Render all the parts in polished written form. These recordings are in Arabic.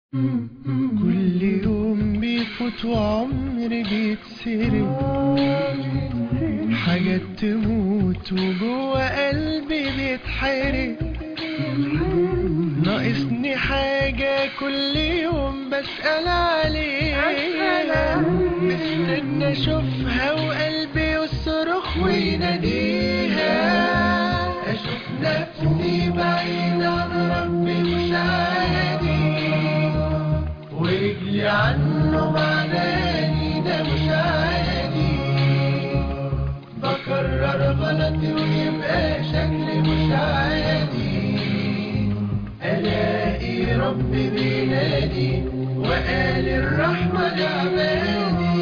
كل يوم بيفوت وعمري بيتسرق، حاجات تموت وجوه قلبي بيتحرق. ناقصني حاجة كل يوم بسأل عليها، مستنى اشوفها وقلبي يصرخ ويناديها. اشوف نفسي بعيد عن ربي مش عادي، ورجلي عنه بعداني ده مش عادي. بكرر غلطي ويبقى شكلي مش عادي، الاقي ربي بينادي وقال الرحمة لعبادي.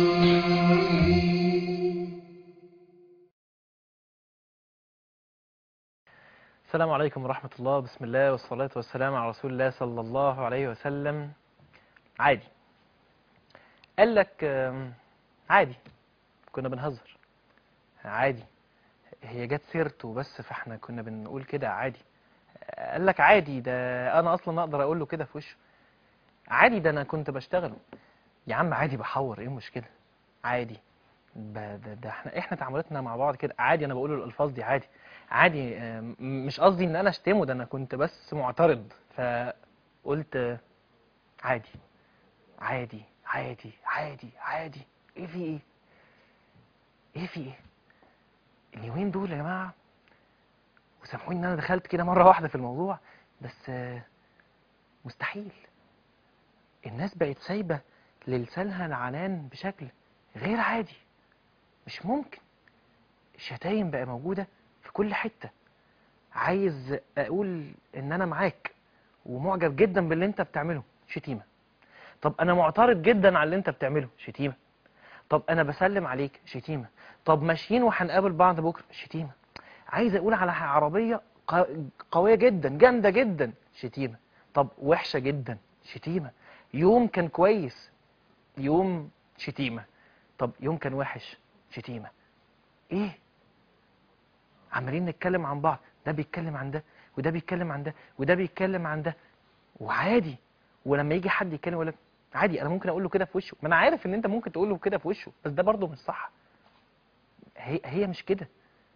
السلام عليكم ورحمة الله. بسم الله والصلاة والسلام على رسول الله صلى الله عليه وسلم. عادي. قال لك عادي، كنا بنهزر. عادي، هي جت سيرته بس فاحنا كنا بنقول كده عادي. قال لك عادي، ده انا اصلا اقدر اقول له كده في وشه. عادي، ده انا كنت بشتغله. يا عم عادي، بحور، ايه المشكلة؟ عادي. ده احنا تعاملاتنا مع بعض كده عادي. انا بقول له الالفاظ دي عادي. عادي، مش قصدي ان انا اشتمه، ده انا كنت بس معترض فقلت عادي عادي عادي عادي عادي. ايه في ايه؟ ايه في ايه؟ اليومين دول يا جماعه، وسامحوني ان انا دخلت كده مره واحده في الموضوع، بس مستحيل. الناس بقت سايبه للسانها العنان بشكل غير عادي. مش ممكن. الشتايم بقى موجوده في كل حته. عايز اقول ان انا معاك ومعجب جدا باللي انت بتعمله، شتيمه. طب انا معترض جدا على اللي انت بتعمله، شتيمه. طب انا بسلم عليك، شتيمه. طب ماشيين وهنقابل بعض بكره، شتيمه. عايز اقول على عربيه قويه جدا جامده جدا، شتيمه. طب وحشه جدا، شتيمه. يوم كان كويس، يوم، شتيمه. طب يوم كان وحش، شتيمه. ايه؟ عمالين نتكلم عن بعض، ده بيتكلم عن ده وده بيتكلم عن ده وده بيتكلم عن ده، وعادي. ولما يجي حد يتكلم يقول لك عادي، انا ممكن اقول له كده في وشه. ما انا عارف ان انت ممكن تقول له كده في وشه، بس ده برضه مش صح. هي مش كده.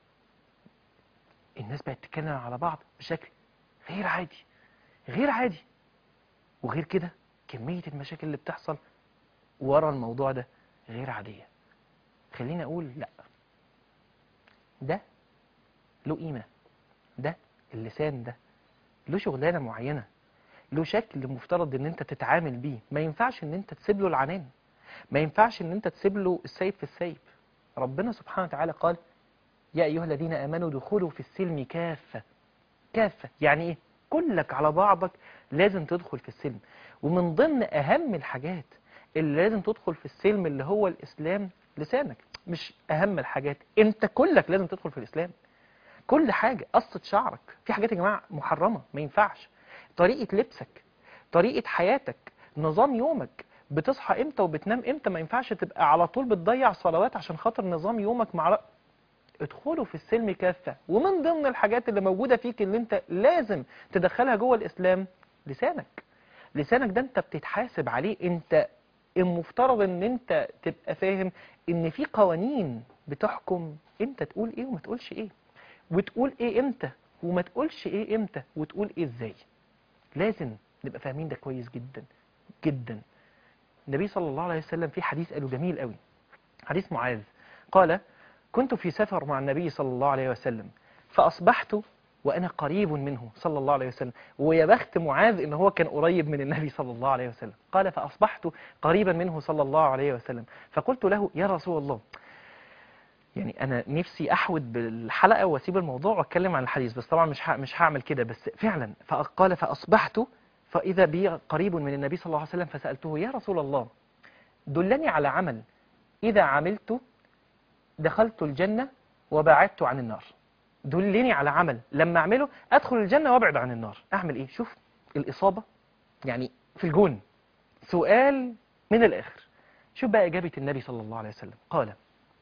الناس بقت تتكلم على بعض بشكل غير عادي، غير عادي. وغير كده كمية المشاكل اللي بتحصل ورا الموضوع ده غير عادية. خليني اقول لا، ده له قيمة. ده اللسان ده له شغلانة معينة، له شكل مفترض ان انت تتعامل بيه. ما ينفعش ان انت تسيب له العنان، ما ينفعش ان انت تسيب له السيف في السيف. ربنا سبحانه وتعالى قال: يا ايها الذين امنوا دخلوا في السلم كافة. كافة يعني ايه؟ كلك على بعضك لازم تدخل في السلم. ومن ضمن اهم الحاجات اللي لازم تدخل في السلم اللي هو الاسلام، لسانك. مش اهم الحاجات، انت كلك لازم تدخل في الاسلام. كل حاجة، قصة شعرك، في حاجات يا جماعة محرمة ما ينفعش. طريقة لبسك، طريقة حياتك، نظام يومك، بتصحى امتى وبتنام امتى. ما ينفعش تبقى على طول بتضيع صلوات عشان خاطر نظام يومك مع ادخلوا في السلم كافة. ومن ضمن الحاجات اللي موجودة فيك اللي انت لازم تدخلها جوه الاسلام، لسانك. لسانك ده انت بتتحاسب عليه. انت المفترض ان انت تبقى فاهم ان في قوانين بتحكم انت تقول ايه وما تقولش ايه، وتقول ايه امتى وما تقولش ايه امتى، وتقول ايه ازاي. لازم نبقى فاهمين ده كويس جدا جدا. النبي صلى الله عليه وسلم في حديث قاله جميل قوي، حديث معاذ. قال: كنت في سفر مع النبي صلى الله عليه وسلم فأصبحت وأنا قريب منه صلى الله عليه وسلم. ويا بخت معاذ إن هو كان قريب من النبي صلى الله عليه وسلم. قال: فأصبحت قريبا منه صلى الله عليه وسلم فقلت له: يا رسول الله. يعني أنا نفسي أحود بالحلقة وأسيب الموضوع وأتكلم عن الحديث، بس طبعا مش هعمل كده. بس فعلا فقال: فأصبحت فإذا بي قريب من النبي صلى الله عليه وسلم فسألته: يا رسول الله، دلني على عمل إذا عملت دخلت الجنة وبعدت عن النار. دلني على عمل لما أعمله أدخل الجنة وأبعد عن النار. أعمل إيه؟ شوف الإصابة، يعني في الجون. سؤال من الآخر. شوف بقى إجابة النبي صلى الله عليه وسلم. قال: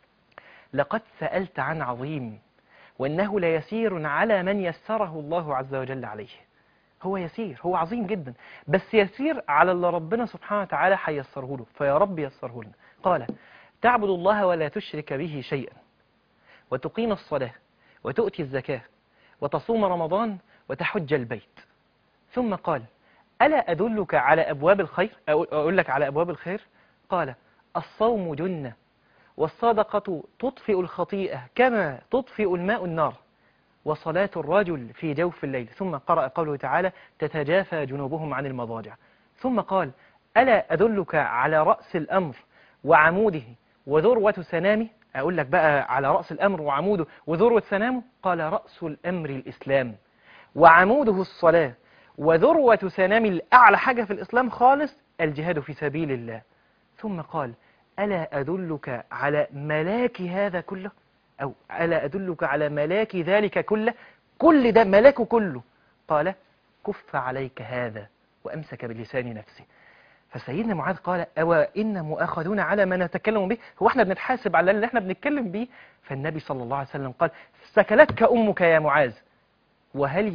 لقد سألت عن عظيم، وإنه ليسير على من يسره الله عز وجل عليه. هو يسير، هو عظيم جدا، بس يسير على اللي ربنا سبحانه وتعالى هيسره له، فيا رب يسره لنا. قال: تعبد الله ولا تشرك به شيئا، وتقيم الصلاة، وتؤتي الزكاة، وتصوم رمضان، وتحج البيت. ثم قال: ألا أدلك على أبواب الخير؟ أقول لك على أبواب الخير؟ قال: الصوم جنة، والصدقة تطفئ الخطيئة كما تطفئ الماء النار، وصلاة الرجل في جوف الليل. ثم قرأ قوله تعالى: تتجافى جنوبهم عن المضاجع. ثم قال: ألا أدلك على رأس الأمر وعموده وذروة سنامه؟ أقول لك بقى على رأس الأمر وعموده وذروة سنامه. قال: رأس الأمر الإسلام، وعموده الصلاة، وذروة سنام الأعلى حاجة في الإسلام خالص الجهاد في سبيل الله. ثم قال: ألا أدلك على ملاك هذا كله، أو ألا أدلك على ملاك ذلك كله، كل ده ملاكه كله. قال: كف عليك هذا، وأمسك بلسان نفسه. فسيدنا معاذ قال: أو إن مؤاخذون على ما نتكلم به، هو احنا بنتحاسب على اللي احنا بنتكلم به؟ فالنبي صلى الله عليه وسلم قال: سكلتك أمك يا معاذ، وهل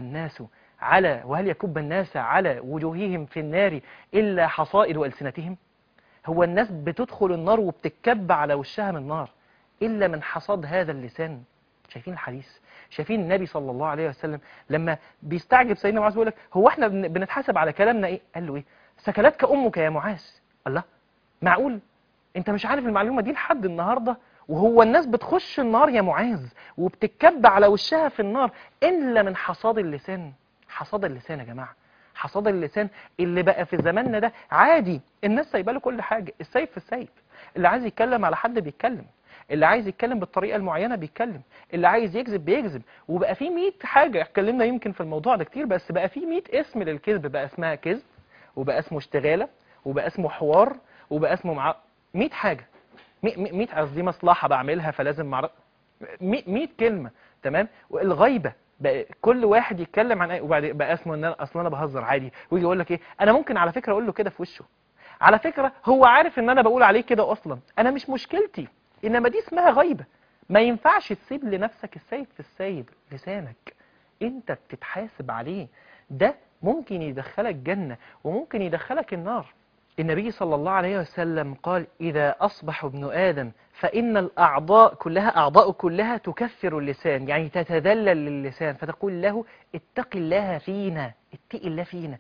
يكب الناس على وجوههم في النار إلا حصائد ألسنتهم؟ هو الناس بتدخل النار وبتتكب على وشها من النار إلا من حصاد هذا اللسان. شايفين الحديث؟ شايفين النبي صلى الله عليه وسلم لما بيستعجب سيدنا معاذ بيقول لك: هو احنا بنتحاسب على كلامنا ايه؟ قال له ايه؟ سكلتك امك يا معاذ. الله، معقول انت مش عارف المعلومه دي لحد النهارده؟ وهو الناس بتخش النار يا معاذ وبتتكب على وشها في النار الا من حصاد اللسان. حصاد اللسان يا جماعه، حصاد اللسان اللي بقى في زماننا ده عادي، الناس سايبه له كل حاجه، السيف في السيف، اللي عايز يتكلم على حد بيتكلم، اللي عايز يتكلم بالطريقه المعينه بيتكلم، اللي عايز يكذب بيكذب. وبقى في 100 حاجه، اتكلمنا يمكن في الموضوع ده كتير، بس بقى في 100 اسم للكذب، بقى اسمها كذب، وبقى اسمه اشتغاله، وبقى اسمه حوار، وبقى اسمه 100 حاجه، 100 قصدي مصلحه بعملها فلازم 100 كلمه. تمام. والغيبه بقى كل واحد يتكلم عن وبعد بقى اسمه ان انا اصلا انا بهزر عادي، ويجي يقول لك ايه، انا ممكن على فكره اقول له كده في وشه، على فكره هو عارف ان انا بقول عليه كده اصلا، انا مش مشكلتي. انما دي اسمها غيبه. ما ينفعش تسيب لنفسك السيف في السيد، لسانك انت بتتحاسب عليه، ده ممكن يدخلك جنه وممكن يدخلك النار. النبي صلى الله عليه وسلم قال: إذا أصبح ابن آدم فإن أعضاء كلها تكثر اللسان، يعني تتذلل للسان، فتقول له: اتق الله فينا، اتق الله فينا،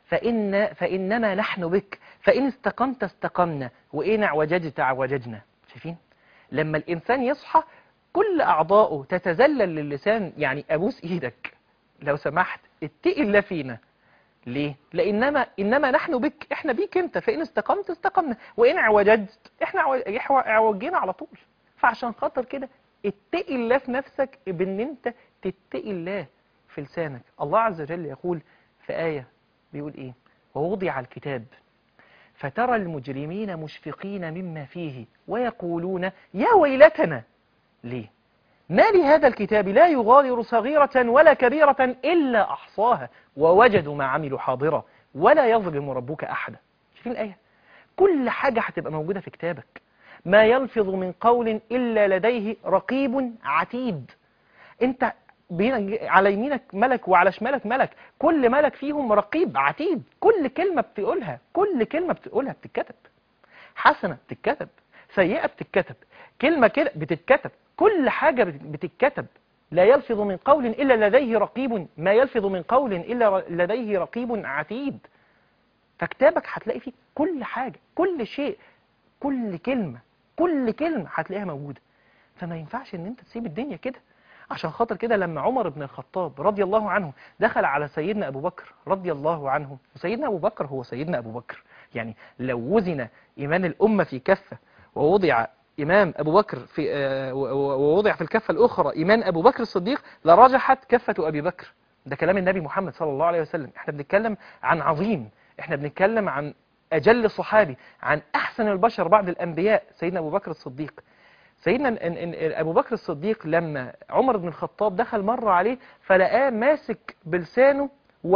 فإننا نحن بك، فإن استقمت استقمنا، وإن اعوججت اعوججنا. شايفين؟ لما الإنسان يصحى كل أعضاؤه تتذلل للسان، يعني أبوس إيدك لو سمحت اتق الله فينا. ليه؟ إنما نحن بك، إحنا بيك أنت، فإن استقمت استقمنا، وإن اعوججت إحنا اعوجينا على طول. فعشان خاطر كده اتقي الله في نفسك بأن أنت تتقي الله في لسانك. الله عز وجل يقول في آية، بيقول إيه؟ ووضع الكتاب فترى المجرمين مشفقين مما فيه ويقولون يا ويلتنا. ليه؟ ما لهذا الكتاب لا يغادر صغيرة ولا كبيرة إلا أحصاها ووجدوا ما عملوا حاضرا ولا يظلم ربك أحدا. شايفين الآية؟ كل حاجة هتبقى موجودة في كتابك. ما يلفظ من قول إلا لديه رقيب عتيد. أنت على يمينك ملك وعلى شمالك ملك، كل ملك فيهم رقيب عتيد. كل كلمة بتقولها بتتكتب. حسنة بتتكتب، سيئة بتتكتب، كلمة كده بتتكتب، كل حاجة بتتكتب. لا يلفظ من قول إلا لديه رقيب، ما يلفظ من قول إلا لديه رقيب عتيد. فكتابك هتلاقي فيه كل حاجة، كل شيء، كل كلمة هتلاقيها موجودة. فما ينفعش ان انت تسيب الدنيا كده. عشان خاطر كده لما عمر بن الخطاب رضي الله عنه دخل على سيدنا أبو بكر رضي الله عنه، وسيدنا أبو بكر هو سيدنا أبو بكر، يعني لو وزن إيمان الأمة في كفة ووضع إمام أبو بكر ووضع في الكفة الأخرى إيمان أبو بكر الصديق لرجحت كفة أبي بكر. ده كلام النبي محمد صلى الله عليه وسلم. احنا بنتكلم عن عظيم، احنا بنتكلم عن أجل صحابي، عن أحسن البشر بعد الأنبياء، سيدنا أبو بكر الصديق. سيدنا أبو بكر الصديق لما عمر بن الخطاب دخل مرة عليه فلقاه ماسك بلسانه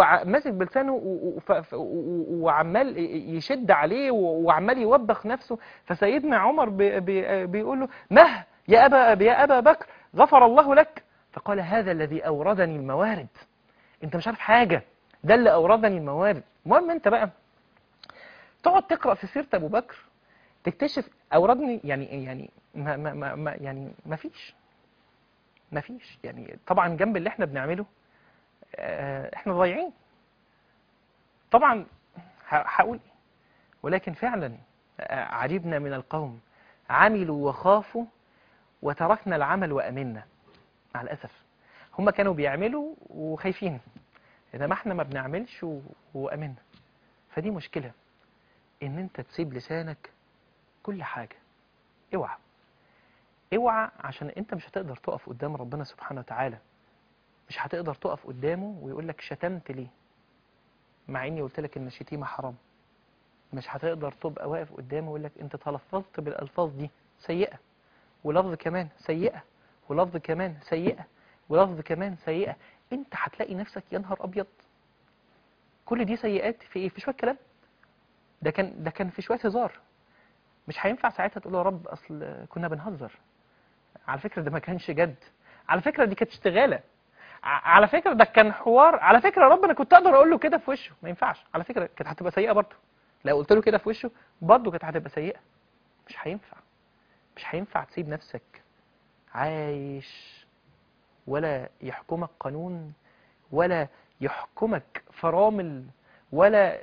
وعمال يشد عليه وعمال يوبخ نفسه. فسيدنا عمر بيقول له: مه يا أبا بكر غفر الله لك. فقال: هذا الذي أوردني الموارد. انت مش عارف حاجة، ده اللي أوردني الموارد. المهم أنت بقى تقعد تقرأ في سيرة أبو بكر تكتشف أوردني يعني يعني ما فيش يعني. طبعا جنب اللي احنا بنعمله احنا ضايعين طبعا. هقول إيه؟ ولكن فعلا عجبنا من القوم عملوا وخافوا وتركنا العمل وأمنا. مع الأسف هم كانوا بيعملوا وخايفين، إنما احنا ما بنعملش وأمنا. فدي مشكلة، إن أنت تسيب لسانك كل حاجة. اوعى اوعى، عشان أنت مش هتقدر تقف قدام ربنا سبحانه وتعالى. مش هتقدر تقف قدامه ويقول لك شتمت ليه، مع إني قلت لك إن الشتيمة حرام. مش هتقدر تبقى واقف قدامه ويقول لك أنت تلفظت بالألفاظ دي سيئة، ولفظ كمان سيئة، ولفظ كمان سيئة، ولفظ كمان سيئة. انت هتلاقي نفسك يا نهار ابيض، كل دي سيئات في ايه؟ في شوية كلام. ده كان في شوية هزار. مش هينفع ساعتها تقول يا رب اصل كنا بنهزر، على فكرة ده ما كانش جد، على فكرة دي كانت اشتغالة، على فكرة ده كان حوار، على فكرة يا رب انا كنت اقدر اقول له كده في وشه. ما ينفعش، على فكرة كانت هتبقى سيئة برضه. لو قلت له كده في وشه برضه كانت هتبقى سيئة. مش هينفع، مش هينفع تسيب نفسك عايش ولا يحكمك قانون، ولا يحكمك فرامل، ولا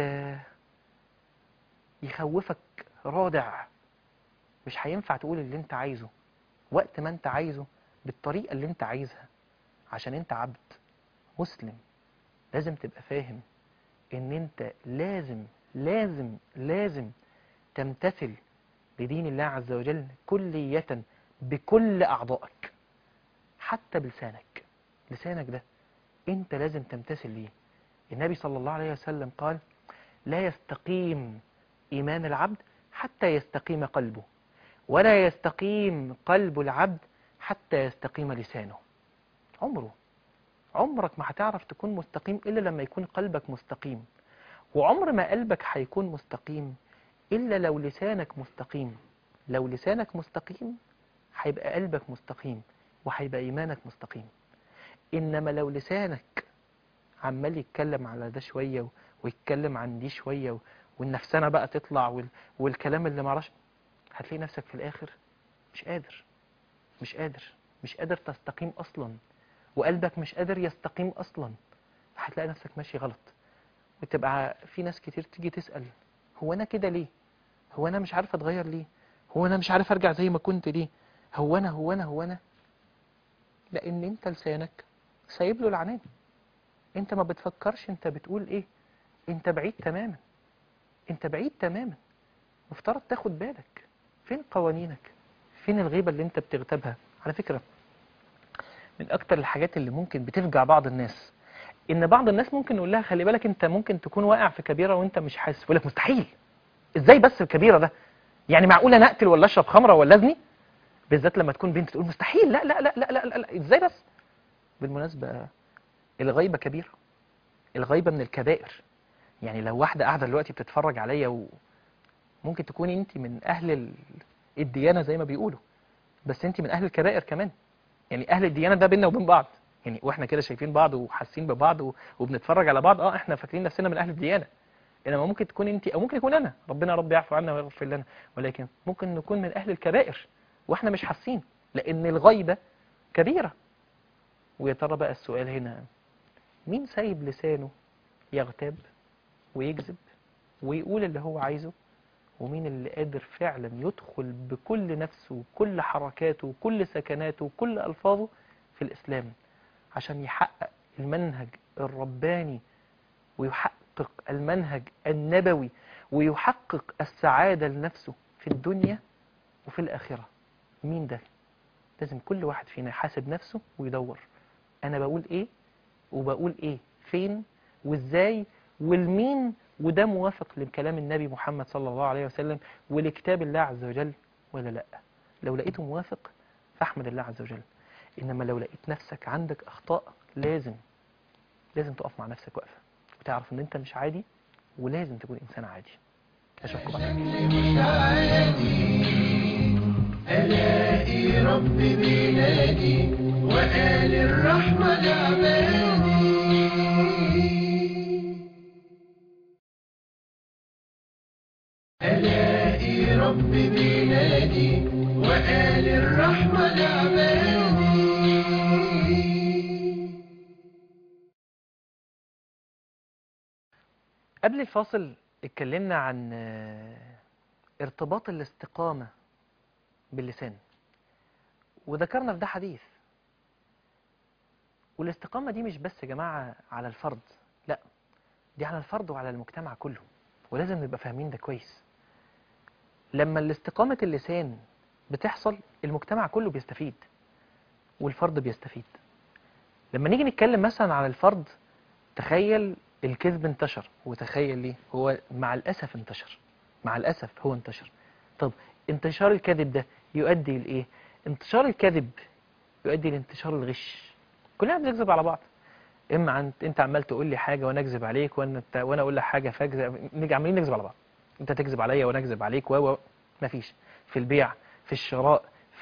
يخوفك رادع. مش هينفع تقول اللي انت عايزه وقت ما انت عايزه بالطريقة اللي انت عايزها، عشان انت عبد مسلم. لازم تبقى فاهم ان انت لازم تمتثل لدين الله عز وجل كلية بكل أعضائك، حتى بلسانك. لسانك ده انت لازم تمتثل ليه. النبي صلى الله عليه وسلم قال لا يستقيم إيمان العبد حتى يستقيم قلبه، ولا يستقيم قلب العبد حتى يستقيم لسانه. عمرك ما هتعرف تكون مستقيم إلا لما يكون قلبك مستقيم، وعمر ما قلبك هيكون مستقيم إلا لو لسانك مستقيم. لو لسانك مستقيم هيبقى قلبك مستقيم، وهيبقى إيمانك مستقيم. إنما لو لسانك عمال يتكلم على ده شوية ويتكلم عن دي شوية والنفسانة بقى تطلع والكلام اللي معرفش، هتلاقي نفسك في الآخر مش قادر تستقيم أصلا، وقلبك مش قادر يستقيم أصلا. هتلاقي نفسك ماشي غلط. وتبقى في ناس كتير تيجي تسأل هو أنا كده ليه؟ هو أنا مش عارف أتغير ليه؟ هو أنا مش عارف أرجع زي ما كنت ليه؟ هو أنا لأن أنت لسانك سايب له العنان. أنت ما بتفكرش أنت بتقول إيه. أنت بعيد تماما. مفترض تاخد بالك فين قوانينك، فين الغيبة اللي أنت بتغتابها. على فكرة من أكتر الحاجات اللي ممكن بتفجع بعض الناس إن بعض الناس ممكن نقول لها خلي بالك أنت ممكن تكون واقع في كبيرة وأنت مش حاسس. يقول لك مستحيل، إزاي بس الكبيرة ده؟ يعني معقولة أنا أقتل ولا أشرب خمرة ولا أزني؟ بالذات لما تكون بنت تقول مستحيل، لا لا لا لا لا, لا, لا. إزاي بس؟ بالمناسبة الغيبة كبيرة، الغيبة من الكبائر. يعني لو واحدة قاعدة دلوقتي بتتفرج عليا وممكن تكوني أنت من أهل الديانة زي ما بيقولوا، بس أنت من أهل الكبائر كمان. يعني أهل الديانة ده بيننا وبين بعض، يعني واحنا كده شايفين بعض وحاسين ببعض وبنتفرج على بعض، احنا فاكرين نفسنا من اهل الديانه. انما ممكن تكون انت او ممكن يكون انا، ربنا رب يعفو عنا ويغفر لنا، ولكن ممكن نكون من اهل الكبائر واحنا مش حاسين، لان الغيبه كبيره. ويا ترى بقى السؤال هنا، مين سايب لسانه يغتاب ويكذب ويقول اللي هو عايزه، ومين اللي قادر فعلا يدخل بكل نفسه وكل حركاته وكل سكناته وكل الفاظه في الاسلام عشان يحقق المنهج الرباني ويحقق المنهج النبوي ويحقق السعادة لنفسه في الدنيا وفي الآخرة؟ مين ده؟ لازم كل واحد فينا يحاسب نفسه ويدور أنا بقول إيه وبقول إيه فين وإزاي والمين، وده موافق لكلام النبي محمد صلى الله عليه وسلم ولكتاب الله عز وجل ولا لأ. لو لقيته موافق فاحمد الله عز وجل. إنما لو لقيت نفسك عندك أخطاء لازم تقف مع نفسك وقفة وتعرف إن أنت مش عادي، ولازم تكون إنسان عادي. أشوفكم بعد. مش عادي، ألاقي ربي بينادي وقال الرحمة لعبادي. ألاقي رب بينادي وقال الرحمة لعبادي. قبل الفاصل اتكلمنا عن ارتباط الاستقامة باللسان، وذكرنا في ده حديث. والاستقامة دي مش بس يا جماعة على الفرد، لا، دي على الفرد وعلى المجتمع كله، ولازم نبقى فاهمين ده كويس. لما الاستقامة اللسان بتحصل، المجتمع كله بيستفيد والفرد بيستفيد. لما نيجي نتكلم مثلا على الفرد، تخيل الكذب انتشر، وتخيل ليه هو مع الأسف انتشر، مع الأسف هو انتشر. طب انتشار الكذب ده يؤدي لإيه؟ انتشار الكذب يؤدي لانتشار الغش. كلنا بنكذب على بعض، اما انت عمال تقول لي حاجه وانا اكذب عليك، وانا اقول لك حاجه فاكذب، نيجي عمالين نكذب على بعض. انت تكذب عليا وانا اكذب عليك مفيش. في البيع، في الشراء،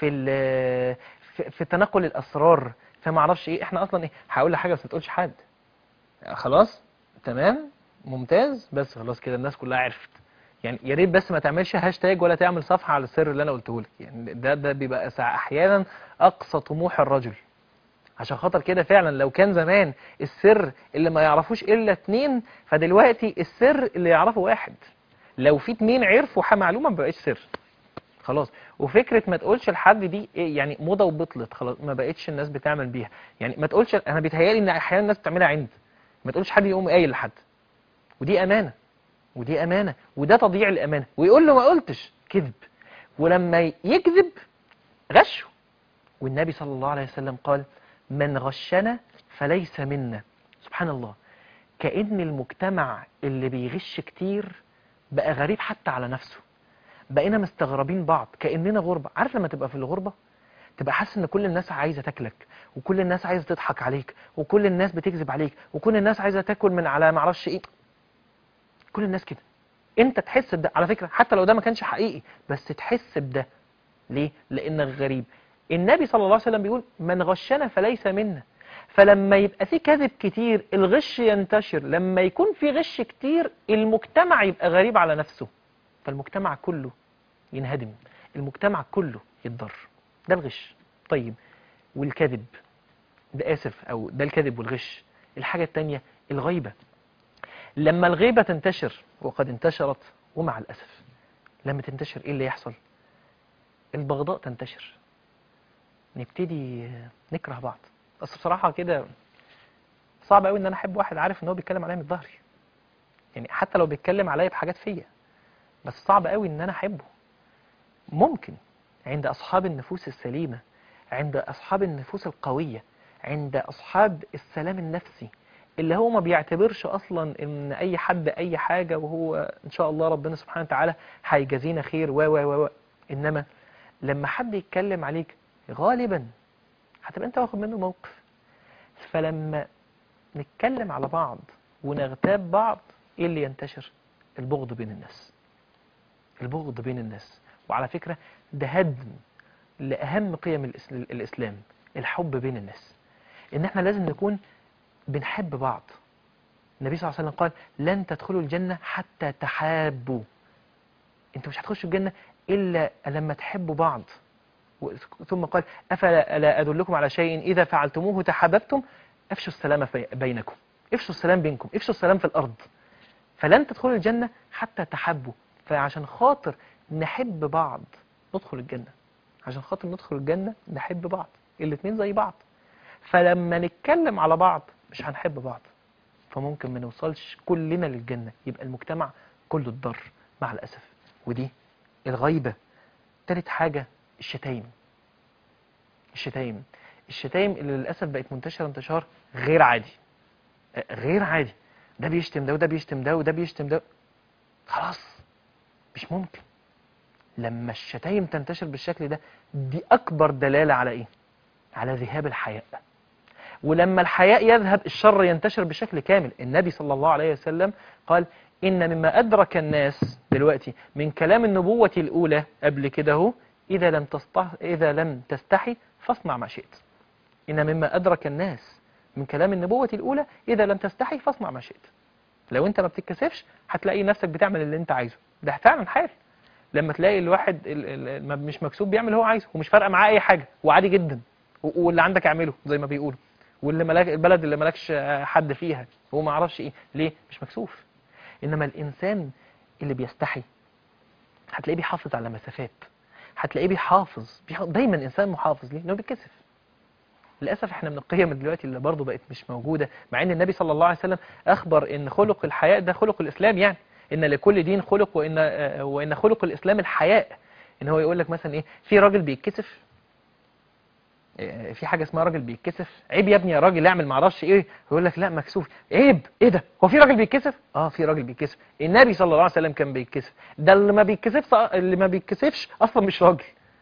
في تنقل الاسرار، فما اعرفش ايه. احنا اصلا ايه، هقول لك حاجه بس ما تقولش حد. خلاص، تمام، ممتاز، بس خلاص كده الناس كلها عرفت. يعني يا ريت بس ما تعملش هاشتاج ولا تعمل صفحه على السر اللي انا قلته لك. يعني ده بيبقى احيانا اقصى طموح الرجل. عشان خاطر كده فعلا لو كان زمان السر اللي ما يعرفوش الا 2، فدلوقتي السر اللي يعرفه 1. لو في 2 عرفوا معلومه ما بقتش سر خلاص. وفكره ما تقولش لحد دي إيه، يعني موضه وبطلت خلاص، ما بقتش الناس بتعمل بيها. يعني ما تقولش، انا بيتهيالي ان احيانا الناس بتعملها عند، ما تقولش حد يقوم قايل لحد. ودي امانه، ودي امانه، وده تضييع الامانه. ويقول له ما قلتش، كذب. ولما يكذب، غشه. والنبي صلى الله عليه وسلم قال: من غشنا فليس منا. سبحان الله، كأن المجتمع اللي بيغش كتير بقى غريب حتى على نفسه. بقينا مستغربين بعض، كأننا غربة. عارف لما تبقى في الغربة تبقى حاسس ان كل الناس عايزة تاكلك، وكل الناس عايزة تضحك عليك، وكل الناس بتكذب عليك، وكل الناس عايزة تاكل من على معرفش ايه. كل الناس كده. انت تحس بده على فكرة، حتى لو ده ما كانش حقيقي، بس تحس بده. ليه؟ لأنك غريب. النبي صلى الله عليه وسلم بيقول: من غشنا فليس منا. فلما يبقى في كذب كتير الغش ينتشر. لما يكون في غش كتير المجتمع يبقى غريب على نفسه، فالمجتمع كله ينهدم، المجتمع كله يتضر. ده الغش. طيب، والكذب ده، آسف، أو ده الكذب والغش. الحاجة التانية الغيبة. لما الغيبة تنتشر، وقد انتشرت ومع الأسف، لما تنتشر إيه اللي يحصل؟ البغضاء تنتشر، نبتدي نكره بعض. بس بصراحة كده صعب قوي ان انا احب واحد عارف ان هو بيتكلم عليا من ظهري. يعني حتى لو بيتكلم عليا بحاجات فيا، بس صعب قوي ان انا احبه. ممكن عند اصحاب النفوس السليمة، عند اصحاب النفوس القوية، عند اصحاب السلام النفسي، اللي هو ما بيعتبرش اصلا ان اي حد اي حاجة، وهو ان شاء الله ربنا سبحانه وتعالى هيجازينا خير و. انما لما حد يتكلم عليك غالبا هتبقى انت واخد منه موقف. فلما نتكلم على بعض ونغتاب بعض، ايه اللي ينتشر؟ البغض بين الناس. البغض بين الناس. وعلى فكرة ده هدم لأهم قيم الإسلام، الحب بين الناس. إن احنا لازم نكون بنحب بعض. النبي صلى الله عليه وسلم قال: لن تدخلوا الجنة حتى تحابوا. انتوا مش هتخشوا الجنة إلا لما تحبوا بعض. ثم قال: أفلا لا أدلكم على شيء إذا فعلتموه تحاببتم؟ افشوا السلام بينكم، افشوا السلام بينكم، افشوا السلام في الأرض. فلن تدخلوا الجنة حتى تحبوا. فعشان خاطر نحب بعض ندخل الجنة، عشان خاطر ندخل الجنة نحب بعض، الاتنين زي بعض. فلما نتكلم على بعض مش هنحب بعض، فممكن ما نوصلش كلنا للجنة، يبقى المجتمع كله اتضر مع الأسف. ودي الغيبة. تالت حاجة الشتايم. الشتايم، الشتايم اللي للأسف بقت منتشرة انتشار غير عادي. غير عادي. ده بيشتم ده، وده بيشتم ده، وده بيشتم ده. خلاص، مش ممكن. لما الشتايم تنتشر بالشكل ده، دي أكبر دلالة على إيه؟ على ذهاب الحياء. ولما الحياء يذهب الشر ينتشر بشكل كامل. النبي صلى الله عليه وسلم قال: إن مما أدرك الناس دلوقتي من كلام النبوة الأولى قبل كده هو: إذا لم تستحي فاصنع ما شئت. إن مما أدرك الناس من كلام النبوة الأولى: إذا لم تستحي فاصنع ما شئت. لو أنت ما بتتكسفش هتلاقي نفسك بتعمل اللي أنت عايزه. ده فعلا حال. لما تلاقي الواحد مش مكسوب بيعمل اللي هو عايزه ومش فارقه معاه اي حاجه وعادي جدا، واللي عندك اعمله زي ما بيقولوا، واللي ملاك البلد اللي مالكش حد فيها هو ما اعرفش ايه، ليه؟ مش مكسوف. انما الانسان اللي بيستحي هتلاقيه بيحافظ على مسافات، هتلاقيه بيحافظ دايما انسان محافظ. ليه؟ لانه بيتكسف. للاسف احنا من القيم دلوقتي اللي برضه بقت مش موجوده، مع ان النبي صلى الله عليه وسلم اخبر ان خلق الحياء ده خلق الاسلام، يعني ان لكل دين خلق، وان خلق الاسلام الحياء. ان هو يقول لك مثلا ايه، في راجل بيتكسف، في حاجه اسمها راجل بيتكسف، عيب يا ابني يا راجل اعمل ما اعرفش ايه، يقول لك لا مكسوف، عيب، ايه ده، هو في راجل بيتكسف؟ اه في راجل بيتكسف، النبي صلى الله عليه وسلم كان بيتكسف. ده اللي ما بيتكسفش اصلا مش راجل.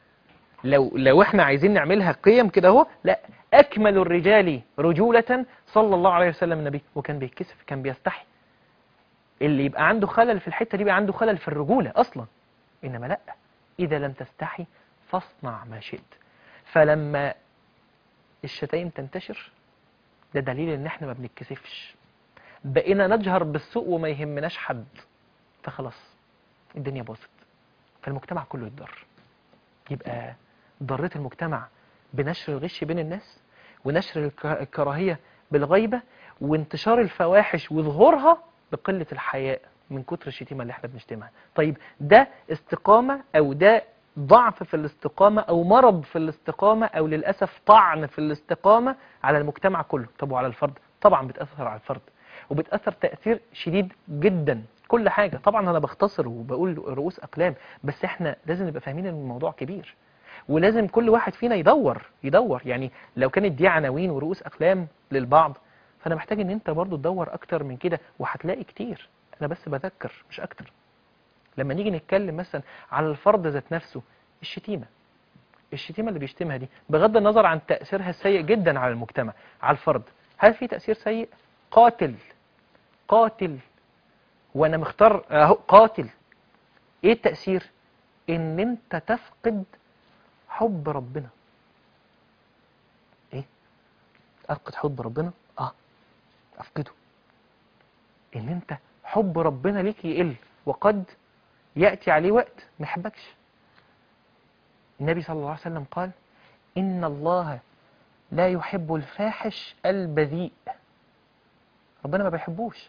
لو احنا عايزين نعملها قيم كده اهو، لا، اكمل الرجال رجولة صلى الله عليه وسلم النبي، وكان بيتكسف، كان بيستحي. اللي يبقى عنده خلل في الحتة دي يبقى عنده خلل في الرجولة اصلا. انما لا، اذا لم تستحي فاصنع ما شئت. فلما الشتايم تنتشر ده دليل ان احنا ما بنتكسفش، بقينا نجهر بالسوء وما يهمناش حد، فخلاص الدنيا باظت، فالمجتمع كله يتضر. يبقى ضريت المجتمع بنشر الغش بين الناس، ونشر الكراهية بالغيبة، وانتشار الفواحش وظهورها بقلة الحياء من كتر الشتيمة اللي احنا بنشتمها. طيب ده استقامة او ده ضعف في الاستقامة او مرض في الاستقامة او للأسف طعن في الاستقامة على المجتمع كله؟ طب وعلى الفرد؟ طبعا بتأثر على الفرد، وبتأثر تأثير شديد جدا. كل حاجة طبعا أنا بختصر وبقول رؤوس أقلام، بس احنا لازم نبقى فاهمين ان الموضوع كبير، ولازم كل واحد فينا يدور. يعني لو كانت دي عناوين ورؤوس أقلام للبعض، فأنا محتاج ان انت برضو تدور أكتر من كده، وهتلاقي كتير. أنا بس بذكر مش أكتر. لما نيجي نتكلم مثلا على الفرد ذات نفسه، الشتيمة اللي بيشتمها دي بغض النظر عن تأثيرها السيء جدا على المجتمع، على الفرد هل في تأثير سيء؟ قاتل وانا مختار اهو قاتل. ايه التأثير؟ ان انت تفقد حب ربنا. ايه؟ افقد حب ربنا؟ افقده. ان انت حب ربنا ليك يقل، وقد يأتي عليه وقت ما يحبكش. النبي صلى الله عليه وسلم قال ان الله لا يحب الفاحش البذيء. ربنا ما بيحبوش،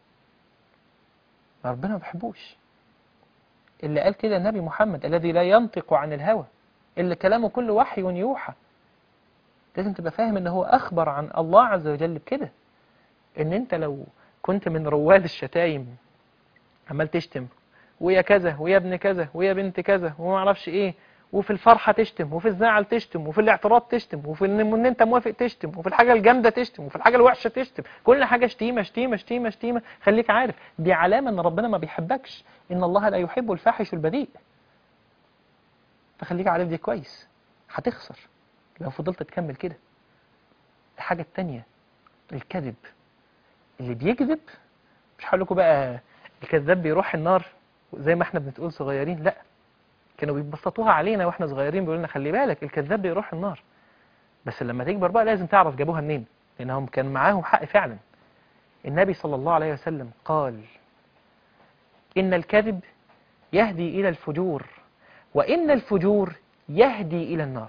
ربنا ما بيحبوش. اللي قال كده النبي محمد الذي لا ينطق عن الهوى، اللي كلامه كله وحي يوحى. لازم تبقى فاهم ان هو اخبر عن الله عز وجل بكده، ان انت لو كنت من رواد الشتايم عمال تشتم ويا كذا ويا ابن كذا ويا بنت كذا وما اعرفش ايه، وفي الفرحة تشتم وفي الزعل تشتم وفي الاعتراض تشتم وفي ان انت موافق تشتم وفي الحاجة الجامدة تشتم وفي الحاجة الوحشة تشتم، كل حاجة شتيمة شتيمة شتيمة شتيمة. خليك عارف دي علامة ان ربنا ما بيحبكش، ان الله لا يحب الفاحش البذيء. فخليك عارف دي كويس، هتخسر لو فضلت تكمل كده. الحاجة التانية الكذب. اللي بيكذب، مش هقول لكم بقى الكذاب بيروح النار زي ما احنا بنتقول صغيرين، لا، كانوا بيبسطوها علينا واحنا صغيرين، بيقولوا لنا خلي بالك الكذاب بيروح النار. بس لما تكبر بقى لازم تعرف جابوها منين، لانهم كان معاهم حق فعلا. النبي صلى الله عليه وسلم قال ان الكذب يهدي الى الفجور، وان الفجور يهدي الى النار.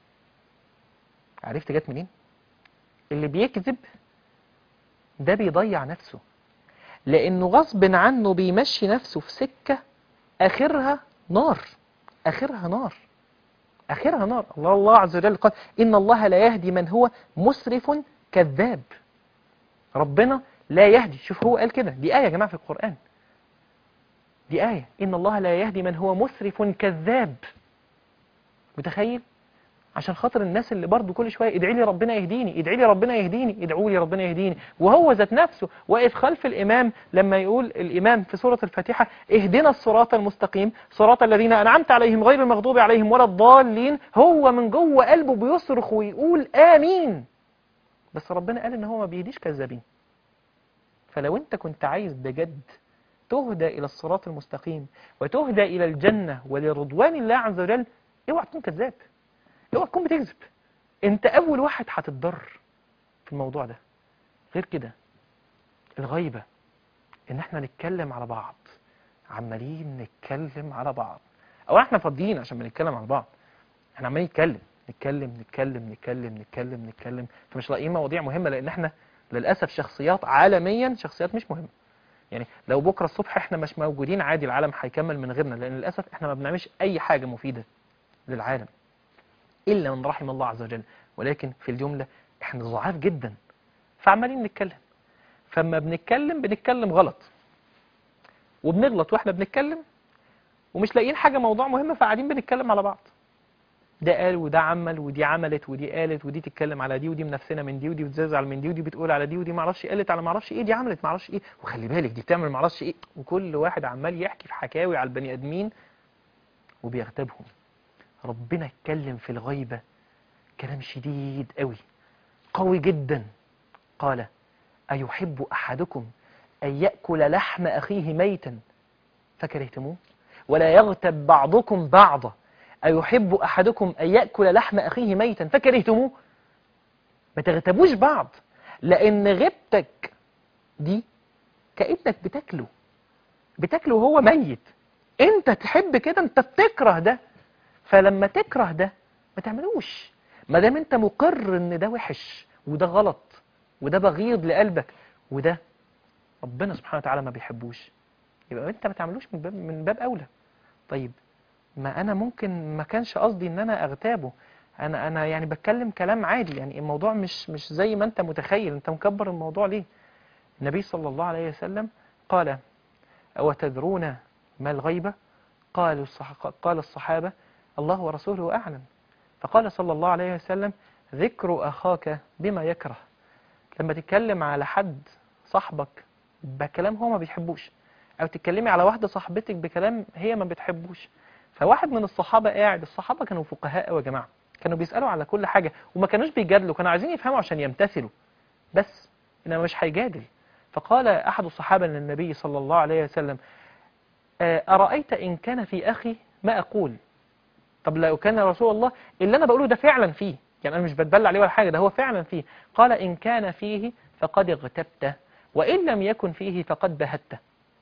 عرفت جت منين؟ اللي بيكذب ده بيضيع نفسه، لانه غصب عنه بيمشي نفسه في سكة اخرها نار، اخرها نار، اخرها نار. الله عز وجل قال ان الله لا يهدي من هو مسرف كذاب. ربنا لا يهدي، شوف هو قال كده، دي آية يا جماعة في القرآن، دي آية، ان الله لا يهدي من هو مسرف كذاب. متخيل؟ عشان خاطر الناس اللي برضو كل شوية ادعي لي ربنا يهديني، ادعي لي ربنا يهديني، ادعوا لي ربنا يهديني، وهو ذات نفسه واقف خلف الإمام لما يقول الإمام في سورة الفاتحة اهدنا الصراط المستقيم صراط الذين أنعمت عليهم غير المغضوب عليهم ولا الضالين، هو من جوه قلبه بيصرخ ويقول آمين. بس ربنا قال ان هو ما بيهديش كذابين. فلو انت كنت عايز بجد تهدى إلى الصراط المستقيم وتهدى إلى الجنة ولرضوان الله عز وجل، اوعى تكون كذاب، اوعى تكون بتكذب. انت اول واحد هتتضر في الموضوع ده. غير كده الغيبة، ان احنا نتكلم على بعض عمالين نتكلم على بعض، او احنا فاضيين عشان بنتكلم على بعض، احنا عمالين نتكلم، فمش لاقيين مواضيع مهمة، لان احنا للأسف شخصيات عالميا شخصيات مش مهمة. يعني لو بكرة الصبح احنا مش موجودين عادي، العالم هيكمل من غيرنا، لان للأسف احنا ما بنعملش اي حاجة مفيدة للعالم إلا من رحم الله عز وجل. ولكن في الجملة احنا ضعاف جدا، فعمالين نتكلم. فما بنتكلم غلط، وبنغلط واحنا بنتكلم، ومش لاقيين حاجة موضوع مهمة، فقاعدين بنتكلم على بعض. ده قال وده عمل ودي عملت ودي قالت ودي تتكلم على دي ودي منافسنا من دي ودي بتزعل من دي ودي بتقول على دي ودي معرفش قالت على معرفش ايه، دي عملت معرفش ايه، وخلي بالك دي بتعمل معرفش ايه، وكل واحد عمال يحكي في حكاوي على البني ادمين وبيغتابهم. ربنا اتكلم في الغيبة كلام شديد قوي قوي جدا. قال: أيحب أحدكم أن يأكل لحم أخيه ميتا فكرهتموه ولا يغتب بعضكم بعضا أيحب أحدكم أن يأكل لحم أخيه ميتا فكرهتموه. ما تغتبوش بعض، لأن غيبتك دي كأنك بتاكله وهو ميت. انت تحب كده، انت بتكره ده، فلما تكره ده ما تعملوش. ما دام انت مقر ان ده وحش وده غلط وده بغيض لقلبك وده ربنا سبحانه وتعالى ما بيحبوش، يبقى انت ما تعملوش من باب اولى. طيب ما انا ممكن ما كانش قصدي ان انا اغتابه، انا يعني بتكلم كلام عادي، يعني الموضوع مش زي ما انت متخيل، انت مكبر الموضوع ليه؟ النبي صلى الله عليه وسلم قال: أو تدرون ما الغيبة؟ قال الصحابة: الله ورسوله أعلم. فقال صلى الله عليه وسلم: ذكر أخاك بما يكره. لما تتكلم على حد صاحبك بكلام هو ما بيحبوش، أو تتكلمي على واحدة صاحبتك بكلام هي ما بتحبوش. فواحد من الصحابة قاعد، الصحابة كانوا فقهاء قوي يا جماعة، كانوا بيسألوا على كل حاجة وما كانوش بيجادلوا، كانوا عايزين يفهموا عشان يمتثلوا بس، إنما مش هيجادل. فقال أحد الصحابة للنبي صلى الله عليه وسلم: أرأيت إن كان في أخي ما أقول؟ طب لو كان يا رسول الله اللي أنا بقوله ده فعلا فيه، يعني أنا مش بتبلع عليه ولا حاجة، ده هو فعلا فيه. قال: إن كان فيه فقد اغتبته، وإن لم يكن فيه فقد بهته.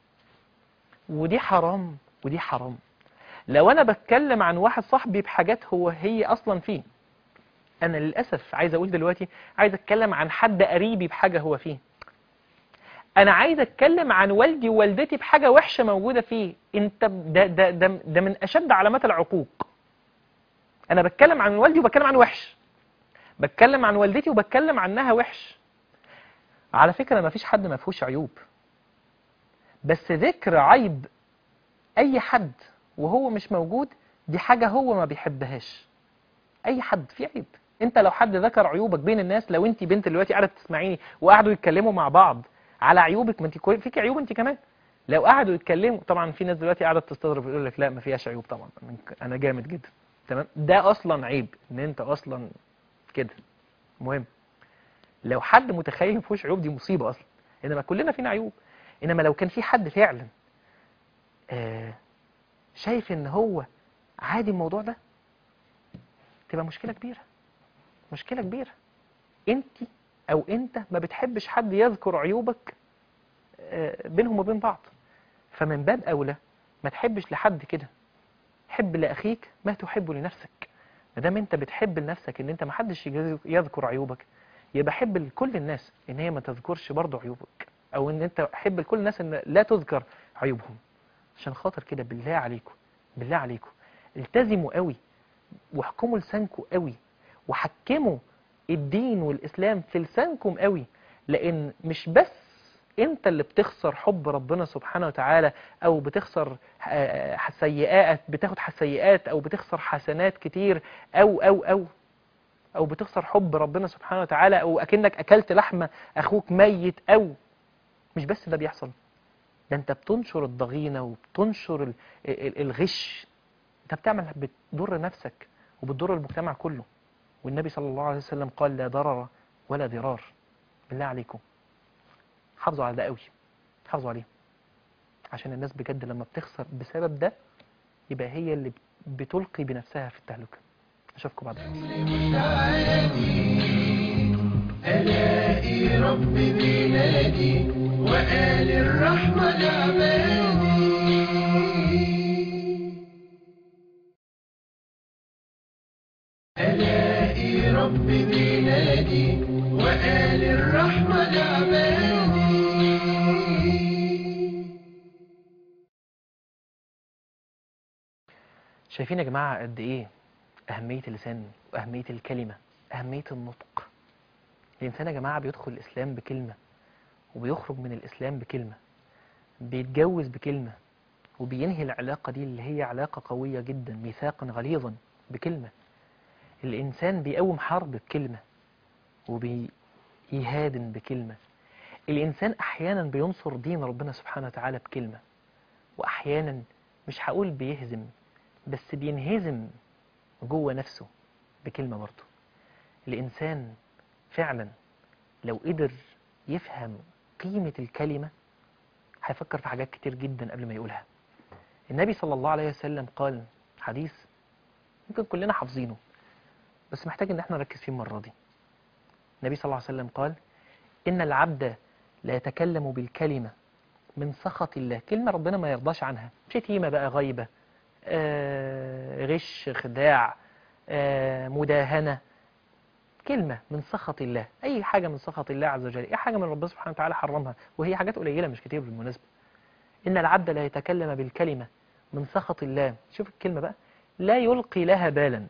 ودي حرام ودي حرام. لو أنا بتكلم عن واحد صاحبي بحاجات هي أصلا فيه، أنا للأسف عايز أقول دلوقتي عايز أتكلم عن حد قريبي بحاجة هو فيه، انا عايز اتكلم عن والدي ووالدتي بحاجه وحشه موجوده فيه، انت ده من اشد علامات العقوق. انا بتكلم عن والدي وبتكلم عن وحش، بتكلم عن والدتي وبتكلم عنها وحش. على فكره ما فيش حد ما فيهوش عيوب، بس ذكر عيب اي حد وهو مش موجود دي حاجه هو ما بيحبهاش. اي حد فيه عيب. انت لو حد ذكر عيوبك بين الناس، لو انت بنت دلوقتي قاعده تسمعيني وقعدوا يتكلموا مع بعض على عيوبك، ما انت فيك عيوب انت كمان. لو قعدوا يتكلموا، طبعا في ناس دلوقتي قاعده تستغرب ويقول لك لا ما فيهاش عيوب، طبعا انا جامد جدا، تمام، ده اصلا عيب ان انت اصلا كده. مهم لو حد متخيل ما فيهوش عيوب دي مصيبه اصلا، انما كلنا فينا عيوب. انما لو كان في حد فعلا شايف ان هو عادي الموضوع ده، تبقى مشكله كبيره، مشكله كبيره. انت او انت ما بتحبش حد يذكر عيوبك بينهم وبين بعض، فمن باب اولى ما تحبش لحد كده. حب لاخيك ما تحب لنفسك. ما دام انت بتحب لنفسك ان انت ما حدش يذكر عيوبك، يبقى حب لكل الناس ان هي ما تذكرش برضه عيوبك، او ان انت حب لكل الناس ان لا تذكر عيوبهم. عشان خاطر كده بالله عليكم، بالله عليكم التزموا قوي، واحكموا لسانكم قوي، وحكموا الدين والإسلام في لسانكم قوي. لأن مش بس انت اللي بتخسر حب ربنا سبحانه وتعالى، او بتخسر سيئات، بتاخد سيئات، او بتخسر حسنات كتير، او بتخسر حب ربنا سبحانه وتعالى، او اكنك اكلت لحمة اخوك ميت، او مش بس ده بيحصل، ده انت بتنشر الضغينة وبتنشر الغش. انت بتضر نفسك وبتضر المجتمع كله. والنبي صلى الله عليه وسلم قال: لا ضرر ولا ضرار. بالله عليكم حافظوا على ده قوي، حافظوا عليه، عشان الناس بجد لما بتخسر بسبب ده يبقى هي اللي بتلقي بنفسها في التهلكة. أشوفكم بعد ألاقي ربي بينادي وقال الرحمة لعبادي. ألاقي رب بلادي وآل الرحمة لعبادي. شايفين يا جماعة قد إيه أهمية اللسان وأهمية الكلمة، أهمية النطق. الإنسان يا جماعة بيدخل الإسلام بكلمة وبيخرج من الإسلام بكلمة، بيتجوز بكلمة وبينهي العلاقة دي اللي هي علاقة قوية جدا ميثاقا غليظا بكلمة. الإنسان بيقوم حرب بكلمة وبيهادن بكلمة. الإنسان أحيانا بينصر دين ربنا سبحانه وتعالى بكلمة، وأحيانا مش هقول بيهزم بس بينهزم جوه نفسه بكلمة برضه. الإنسان فعلا لو قدر يفهم قيمة الكلمة هيفكر في حاجات كتير جدا قبل ما يقولها. النبي صلى الله عليه وسلم قال حديث ممكن كلنا حافظينه بس محتاج ان احنا نركز فيه المرة دي. النبي صلى الله عليه وسلم قال إن العبد لا يتكلم بالكلمة من سخط الله، كلمة ربنا ما يرضاش عنها، شتيمة بقى، غيبة، غش، خداع، مداهنة، كلمة من سخط الله، أي حاجة من سخط الله عز وجل، أي حاجة من ربنا سبحانه وتعالى حرمها، وهي حاجات قليلة مش كتير بالمناسبة. إن العبد لا يتكلم بالكلمة من سخط الله، شوف الكلمة بقى، لا يلقي لها بالا،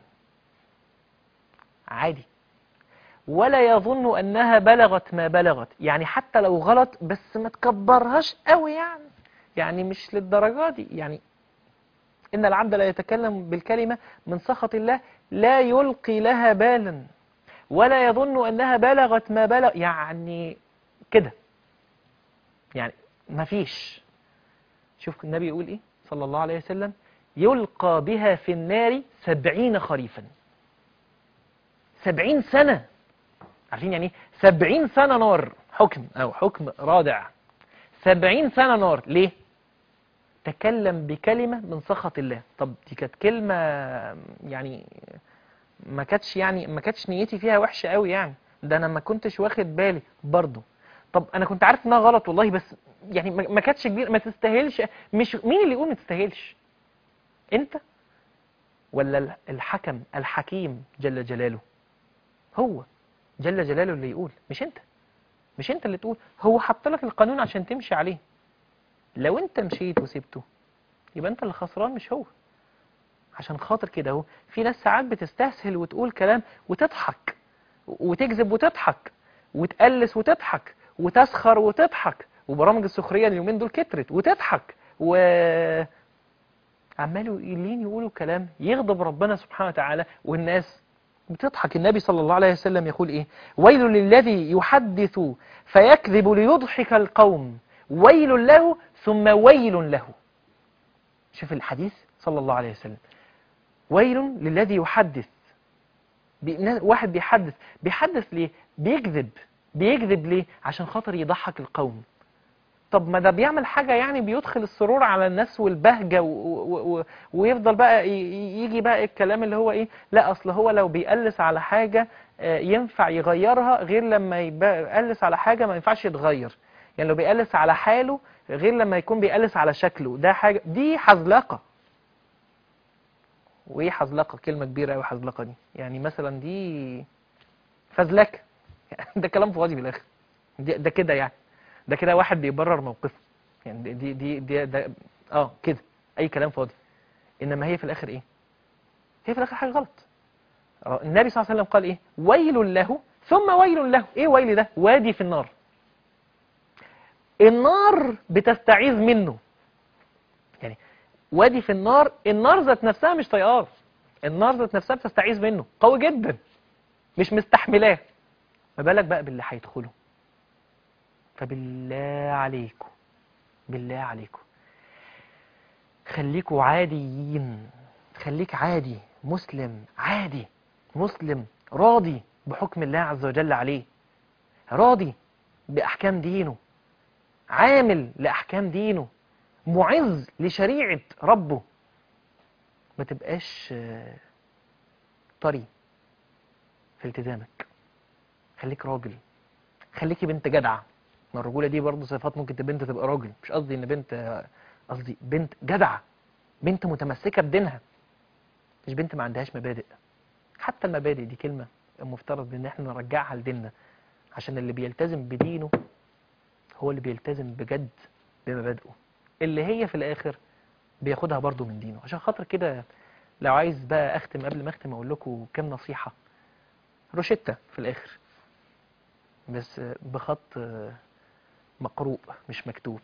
عادي، ولا يظن أنها بلغت ما بلغت، يعني حتى لو غلط بس ما تكبرهاش قوي، يعني مش للدرجة دي يعني. إن العبد لا يتكلم بالكلمة من سخط الله لا يلقي لها بالا ولا يظن أنها بلغت ما بلغ، يعني كده، يعني ما فيش. شوف النبي يقول إيه صلى الله عليه وسلم، يلقى بها في النار 70 خريفا، 70 سنة. عارفين يعني 70 سنة نار، حكم أو حكم رادع، 70 سنة نار. ليه؟ تكلم بكلمة من سخط الله. طب دي كانت كلمة يعني ما كانتش نيتي فيها وحشة قوي يعني، ده انا ما كنتش واخد بالي برضه. طب انا كنت عارف انها غلط والله، بس يعني ما كانتش كبير، ما تستاهلش. مش مين اللي يقول ما تستاهلش؟ انت ولا الحكم الحكيم جل جلاله؟ هو جل جلاله اللي يقول، مش انت. مش انت اللي تقول، هو حط لك القانون عشان تمشي عليه. لو انت مشيت وسبته يبقى انت اللي خسران مش هو. عشان خاطر كده اهو في ناس ساعات بتستسهل وتقول كلام وتضحك وتكذب وتضحك وتقلس وتضحك وتسخر وتضحك، وبرامج السخرية اليومين دول كترت وتضحك، وعمالوا يقولوا كلام يغضب ربنا سبحانه وتعالى والناس بتضحك. النبي صلى الله عليه وسلم يقول ايه؟ ويل للذي يحدث فيكذب ليضحك القوم، ويل له ثم ويل له. شوف الحديث صلى الله عليه وسلم، ويل للذي يحدث، واحد بيحدث ليه؟ بيكذب ليه؟ عشان خاطر يضحك القوم. طب ما ده بيعمل حاجة يعني بيدخل السرور على الناس والبهجة ويفضل بقى يجي بقى الكلام اللي هو ايه، لا اصل هو لو بيقلس على حاجة ينفع يغيرها، غير لما يقلس على حاجة ما ينفعش يتغير. يعني لو بيقلس على حاله غير لما يكون بيقلس على شكله، ده حاجة، دي حزلقة. وايه حزلقة؟ كلمة كبيرة قوي حزلقة دي، يعني مثلا دي فزلكة. ده كلام فاضي بالاخر. ده كده يعني، ده كده واحد بيبرر موقفه، يعني دي ده كده اي كلام فاضي. انما هي في الاخر ايه؟ هي في الاخر حاجة غلط. النبي صلى الله عليه وسلم قال ايه؟ ويل له ثم ويل له. ايه ويل ده؟ وادي في النار، النار بتستعيذ منه. يعني وادي في النار، النار ذات نفسها مش طيار، النار ذات نفسها بتستعيذ منه، قوي جدا، مش مستحملاه، ما بالك بقى باللي هيدخله. فبالله عليكم، بالله عليكم خليكوا عاديين. خليك عادي، مسلم عادي، مسلم راضي بحكم الله عز وجل عليه، راضي بأحكام دينه، عامل لأحكام دينه، معز لشريعة ربه. ما تبقاش طري في التزامك، خليك راجل، خليكي بنت جدعة. ما الرجولة دي برضه صفات، ممكن بنت تبقى راجل، مش قصدي ان بنت، قصدي بنت جدعة، بنت متمسكة بدينها، مش بنت ما عندهاش مبادئ. حتى المبادئ دي كلمة المفترض ان احنا نرجعها لديننا، عشان اللي بيلتزم بدينه هو اللي بيلتزم بجد بمبادئه، اللي هي في الاخر بياخدها برضو من دينه. عشان خاطر كده لو عايز بقى اختم، قبل ما اختم اقول لكم كام نصيحة، روشتة في الاخر بس بخط مقروء مش مكتوب،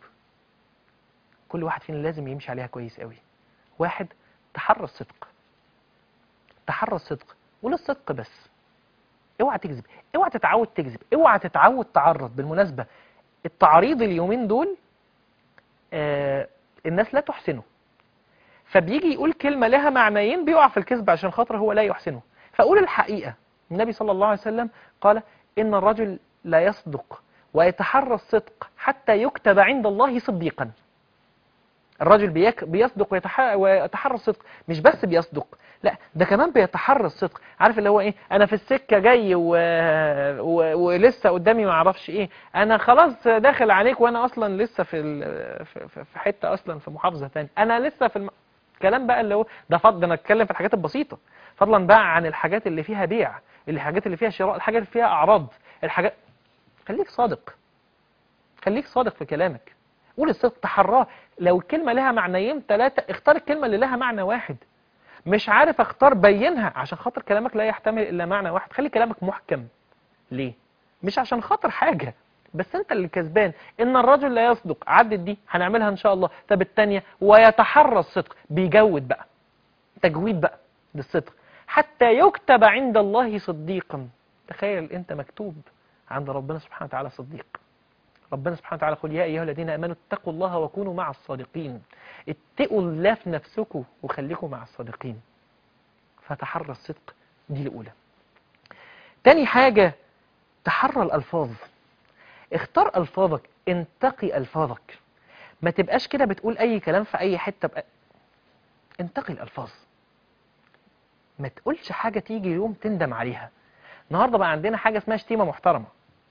كل واحد فينا لازم يمشي عليها كويس قوي. واحد، تحرى الصدق. تحرى الصدق، قول الصدق بس، اوعى تكذب، اوعى تتعود تكذب، اوعى تتعود تعرض. بالمناسبة التعريض اليومين دول الناس لا تحسنه، فبيجي يقول كلمة لها معنيين بيقع في الكذب عشان خاطر هو لا يحسنه. فقول الحقيقة. النبي صلى الله عليه وسلم قال إن الرجل لا يصدق ويتحرى الصدق حتى يكتب عند الله صديقا. الرجل بيصدق ويتحرى الصدق، مش بس بيصدق، لا ده كمان بيتحرى الصدق. عارف اللي هو ايه، انا في السكة جاي ولسه قدامي ما اعرفش ايه، انا خلاص داخل عليك وانا اصلا لسه في حتة اصلا في محافظة ثانيه، انا لسه كلام بقى اللي هو ده فضل. انا اتكلم في الحاجات البسيطة، فضلا بقى عن الحاجات اللي فيها بيع، الحاجات اللي فيها شراء، الحاجات اللي فيها اعراض، الحاجات. خليك صادق، خليك صادق في كلامك، قول الصدق، تحراه. لو الكلمة لها معنيين ثلاثة اختار الكلمة اللي لها معنى واحد. مش عارف اختار، بينها عشان خاطر كلامك لا يحتمل الا معنى واحد. خلي كلامك محكم. ليه؟ مش عشان خاطر حاجة، بس انت اللي كسبان. ان الرجل لا يصدق، عدت دي هنعملها ان شاء الله. طب الثانيه، ويتحرى الصدق، بيجود بقى، تجويد بقى للصدق، حتى يكتب عند الله صديقا. تخيل انت مكتوب عند ربنا سبحانه وتعالى صديق. ربنا سبحانه وتعالى قل يا أيها الذين آمنوا اتقوا الله وكونوا مع الصادقين. اتقوا الله في نفسكم وخليكم مع الصادقين. فتحرى الصدق، دي الأولى. تاني حاجة، تحرى الألفاظ. اختار ألفاظك، انتقي ألفاظك. ما تبقاش كده بتقول أي كلام في أي حتة انتقي الألفاظ. ما تقولش حاجة تيجي يوم تندم عليها. النهاردة بقى عندنا حاجة اسمها شتيمة محترمة.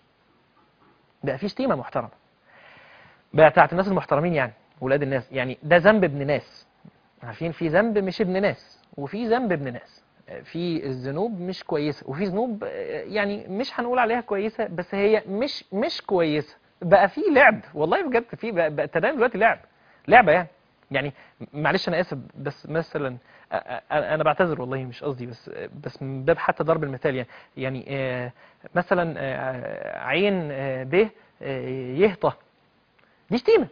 بقى في شتيمة محترمة بقى بتاعت الناس المحترمين، يعني ولاد الناس. يعني ده ذنب ابن ناس، عارفين في ذنب مش ابن ناس وفي ذنب ابن ناس. في الذنوب مش كويسة وفي ذنوب يعني مش هنقول عليها كويسة، بس هي مش كويسة. بقى في لعب، والله بجد في بقى التدين دلوقتي لعبة يعني معلش انا اسف، بس مثلا انا بعتذر والله مش قصدي، بس من باب حتى ضرب المثال. يعني مثلا عين ب يهطى، دي شتيمة.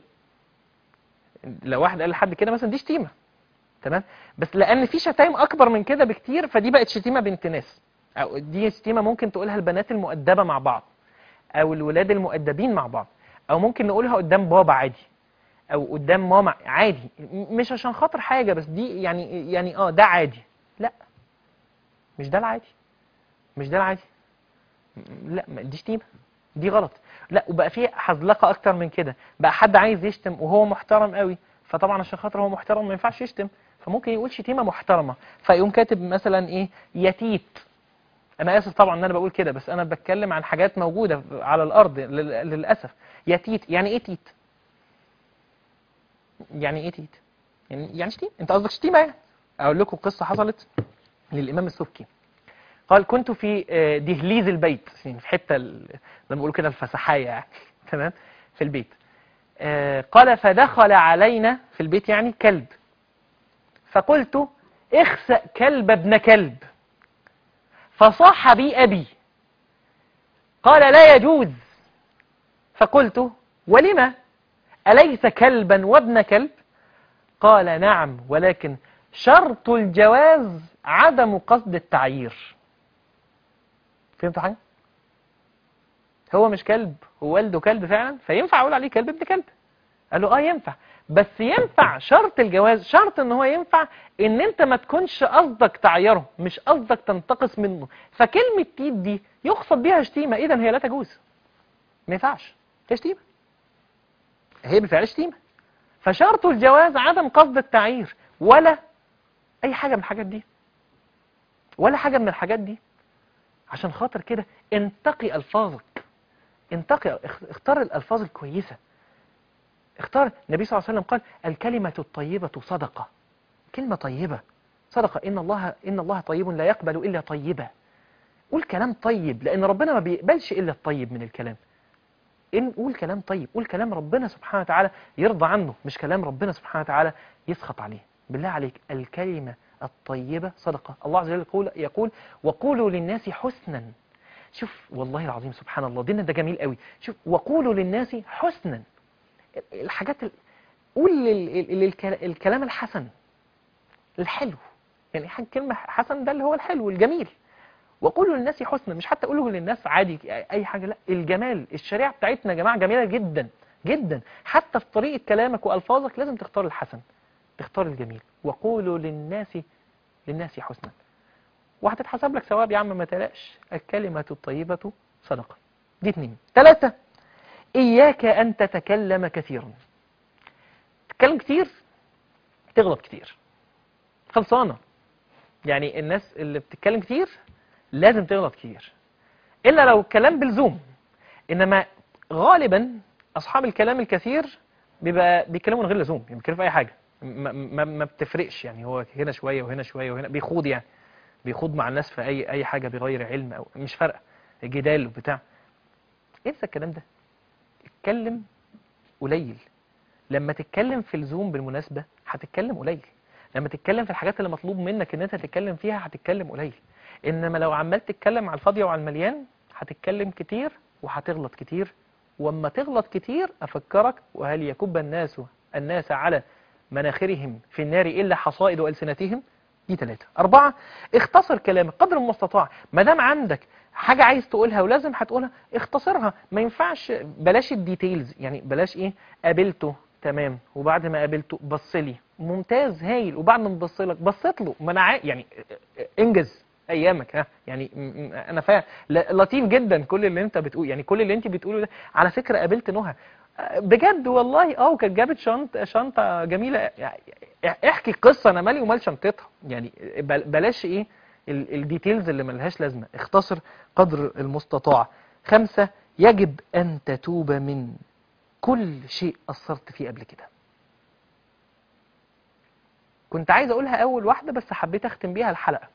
لو واحد قال لحد كده مثلا دي شتيمة، تمام. بس لان في شتايم اكبر من كده بكتير، فدي بقت شتيمة بنت ناس. او دي شتيمة ممكن تقولها البنات المؤدبة مع بعض، او الولاد المؤدبين مع بعض، او ممكن نقولها قدام بابا عادي، او قدام ماما عادي، مش عشان خاطر حاجة، بس دي يعني ده عادي. لا، مش ده العادي، مش ده العادي. لا، دي شتيمة، دي غلط. لا، وبقى في حزلقة اكتر من كده. بقى حد عايز يشتم وهو محترم قوي، فطبعا عشان خاطر هو محترم ما ينفعش يشتم، فممكن يقول شتيمة محترمة، فيقوم كاتب مثلا ايه، يتيت. انا اسف طبعا ان انا بقول كده، بس انا بتكلم عن حاجات موجودة على الارض للاسف. يتيت يعني ايه تيت؟ يعني ايه تيت؟ يعني شتيمة. انت قصدك شتيمة يعني. اقول لكم قصة حصلت للامام السبكي. قال كنت في دهليز البيت، يعني في حتة لما بيقولوا كده الفسحاية يعني تمام، في البيت. قال فدخل علينا في البيت يعني كلب، فقلت اخسأ كلب ابن كلب، فصاح بي أبي قال لا يجوز. فقلت ولما، أليس كلبا وابن كلب؟ قال نعم، ولكن شرط الجواز عدم قصد التعيير. فهمتوا حاجة؟ هو مش كلب، هو والده كلب فعلا، فينفع اقول عليه كلب ابن كلب. قال له ينفع، بس ينفع شرط الجواز، شرط ان هو ينفع ان انت ما تكونش قصدك تعيره، مش قصدك تنتقص منه. فكلمة تيت دي يقصد بيها شتيمة، اذا هي لا تجوز، ما ينفعش، هي شتيمة، هي بالفعل شتيمة. فشرط الجواز عدم قصد التعيير، ولا اي حاجة من الحاجات دي، ولا حاجة من الحاجات دي. عشان خاطر كده انتقي الفاظك، انتقي، اختار الالفاظ الكويسة. اختار. النبي صلى الله عليه وسلم قال الكلمة الطيبة صدقة. كلمة طيبة صدقة. إن الله طيب لا يقبل إلا طيبا. قول كلام طيب، لأن ربنا ما بيقبلش إلا الطيب من الكلام. قول كلام طيب، قول كلام ربنا سبحانه وتعالى يرضى عنه، مش كلام ربنا سبحانه وتعالى يسخط عليه. بالله عليك، الكلمة الطيبة صدقة. الله عز وجل يقول وقولوا للناس حسنا. شوف والله العظيم سبحان الله، ديننا ده جميل قوي. شوف وقولوا للناس حسنا. الحاجات قول الكلام الحسن الحلو، يعني كلمة حسن ده اللي هو الحلو الجميل. وقولوا للناس حسنا، مش حتى قولوا للناس عادي اي حاجة، لا، الجمال. الشريعة بتاعتنا يا جماعة جميلة جدا جدا، حتى في طريقة كلامك والفاظك لازم تختار الحسن، تختار الجميل. وقولوا للناس حسنا، وهتتحسب لك ثواب يا عم، ما تقلقش. الكلمة الطيبة صدقة. دي 2. 3، إياك أن تتكلم كثيرا. تتكلم كتير تغلط كتير، خلصانة. يعني الناس اللي بتتكلم كتير لازم تغلط كتير، إلا لو الكلام بلزوم. إنما غالبا أصحاب الكلام الكثير بيتكلموا من غير لزوم، يعني بيتكلموا في أي حاجة، ما بتفرقش. يعني هو هنا شوية وهنا شوية وهنا بيخوض، يعني بيخوض مع الناس في أي حاجة بغير علم، أو مش فارقة، جدال وبتاع. انسى الكلام ده، اتكلم قليل. لما تتكلم في لزوم بالمناسبة هتتكلم قليل، لما تتكلم في الحاجات اللي مطلوب منك ان انت تتكلم فيها هتتكلم قليل. انما لو عمال تتكلم على الفاضية وعلى المليان هتتكلم كتير وهتغلط كتير. واما تغلط كتير افكرك، وهل يكب الناس على مناخرهم في النار الا حصائد ألسنتهم. دي 3. 4، اختصر كلامك قدر المستطاع. ما دام عندك حاجة عايز تقولها ولازم هتقولها، اختصرها. ما ينفعش، بلاش الديتيلز، يعني بلاش ايه، قابلته تمام وبعد ما قابلته بصلي ممتاز هايل وبعد ما بصلك بصيت له، ما انا يعني انجز ايامك. ها يعني انا فاهم، لطيف جدا كل اللي انت بتقول، يعني كل اللي انت بتقوله ده. على فكرة قابلت نهى بجد والله، وكانت جابت شنطة جميلة. يعني احكي قصة، انا مالي ومال شنطتها. يعني بلاش ايه الديتيلز اللي ملهاش لازمة، اختصر قدر المستطاع. 5، يجب ان تتوب من كل شيء قصرت فيه قبل كده. كنت عايز اقولها اول واحدة بس حبيت اختم بيها الحلقة.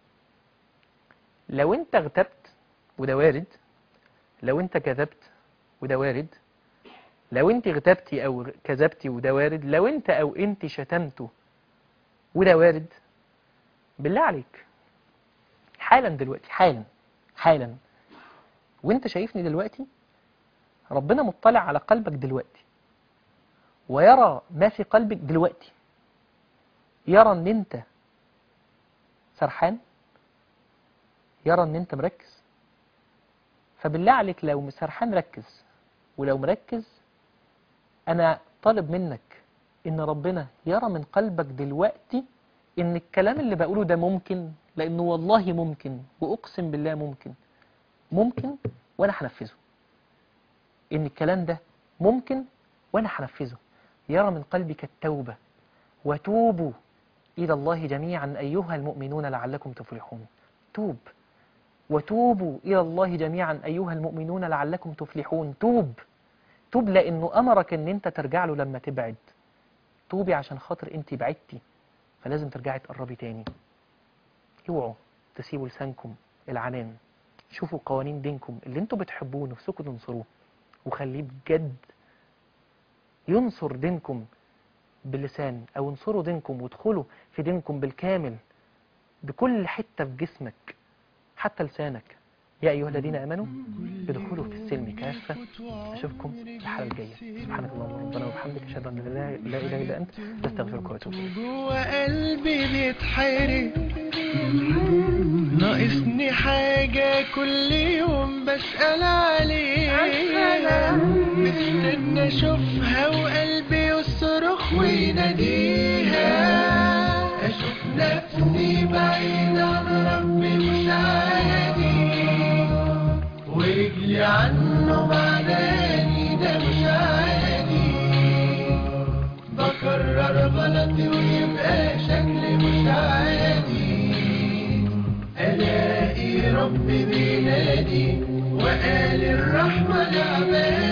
لو انت اغتبت وده وارد، لو انت كذبت وده وارد، لو انت اغتبتي او كذبتي وده وارد، لو انت او انت شتمته وده وارد، بالله عليك حالا دلوقتي، حالا وانت شايفني دلوقتي، ربنا مطلع على قلبك دلوقتي ويرى ما في قلبك دلوقتي، يرى ان انت سرحان، يرى ان انت مركز. فبالله عليك لو سرحان ركز، ولو مركز انا طالب منك ان ربنا يرى من قلبك دلوقتي ان الكلام اللي بقوله ده ممكن، لانه والله ممكن، واقسم بالله ممكن وانا هنفذه. ان الكلام ده ممكن وانا هنفذه. يرى من قلبك التوبة، وتوبوا إلى الله جميعا أيها المؤمنون لعلكم تفلحون. توب، وتوبوا إلى الله جميعا أيها المؤمنون لعلكم تفلحون. توب لأنه أمرك أن أنت ترجع له لما تبعد. توبي عشان خاطر أنت بعدتي، فلازم ترجعي تقربي تاني. اوعوا تسيبوا لسانكم العنان. شوفوا قوانين دينكم اللي انتوا بتحبوه نفسكم تنصروه، وخليه بجد ينصر دينكم باللسان، او انصروا دينكم وادخلوا في دينكم بالكامل بكل حتة في جسمك حتى لسانك. يا أيها الذين آمنوا ادخلوا في السلم كافة. أشوفكم الحلقة الجاية. سبحانك اللهم ربنا وبحمدك، أشهد أن لا إله إلا أنت، أستغفرك وأتوب إليك. جوا قلبي بيتحرق، ناقصني حاجة كل يوم بسأل عليها، مستنى أشوفها وقلبي يصرخ ويناديها. أشوف نفسي بعيد عن ربي مش عادي، ورجلي عنه بعداني ده مش عادي. بكرر غلطي ويبقى شكلي مش عادي، ألاقي ربي بينادي وقال الرحمة لعبادي.